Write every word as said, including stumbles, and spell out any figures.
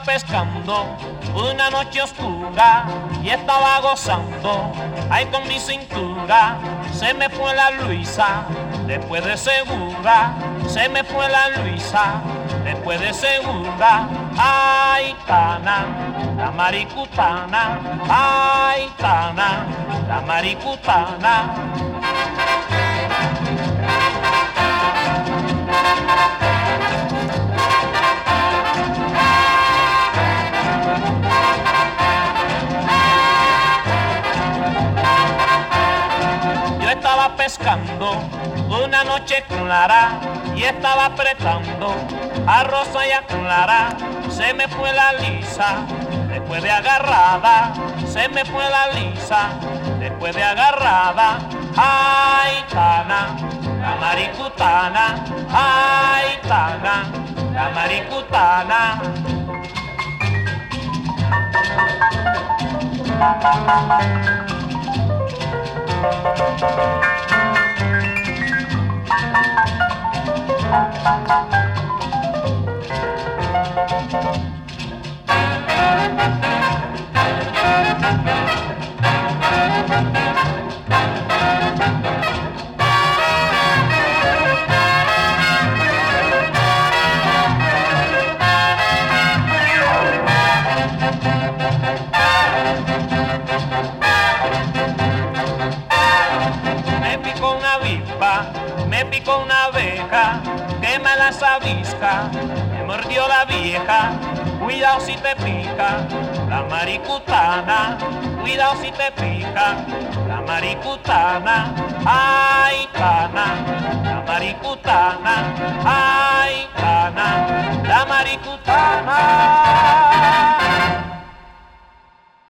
pescando una noche oscura y estaba gozando, ahí con mi cintura. Se me fue la Luisa, después de segura. Se me fue la Luisa, después de segura. Ay, Tana, la maricutana. Ay, Tana, la maricutana. Yo estaba pescando una noche clara y estaba apretando a Rosa y a Clara. Se me fue la Lisa, después de agarrada. Se me fue la Lisa, después de agarrada. Ay, Tana, la maricutana. Ay, Tana, la maricutana. Me picó una abeja, que me las avisca, me mordió la vieja, cuidado si te pica, la maricutana, cuidado si te pica, la maricutana. Ay, Tana, la maricutana. Ay, Tana, la maricutana.